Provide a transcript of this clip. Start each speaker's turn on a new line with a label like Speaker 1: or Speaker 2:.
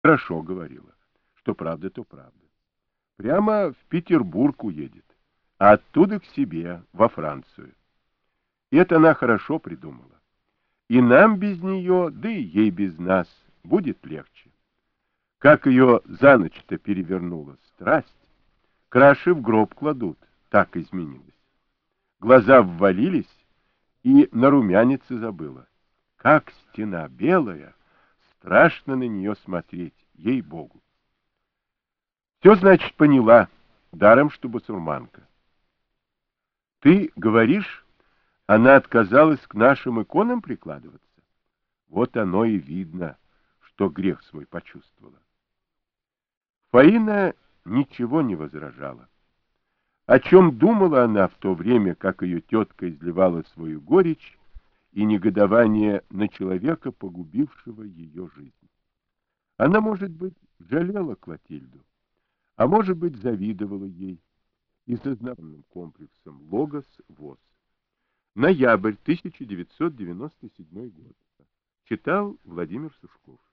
Speaker 1: Хорошо говорила. Что правда, то правда. Прямо в Петербург уедет, а оттуда к себе, во Францию. И это она хорошо придумала. И нам без нее, да и ей без нас будет легче. Как ее за ночь-то перевернула страсть. Краши в гроб кладут, так изменилась. Глаза ввалились, и на румянец и забыла. Как стена белая, страшно на нее смотреть, ей-богу. Все, значит, поняла, даром, что басурманка. Ты говоришь, она отказалась к нашим иконам прикладываться? Вот оно и видно, что грех свой почувствовала. Фаина ничего не возражала. О чем думала она в то время, как ее тетка изливала свою горечь и негодование на человека, погубившего ее жизнь? Она, может быть, жалела Клотильду, а может быть, завидовала ей и сознательным комплексом Логос ВОЗ. Ноябрь 1997 год. Читал Владимир Сушков.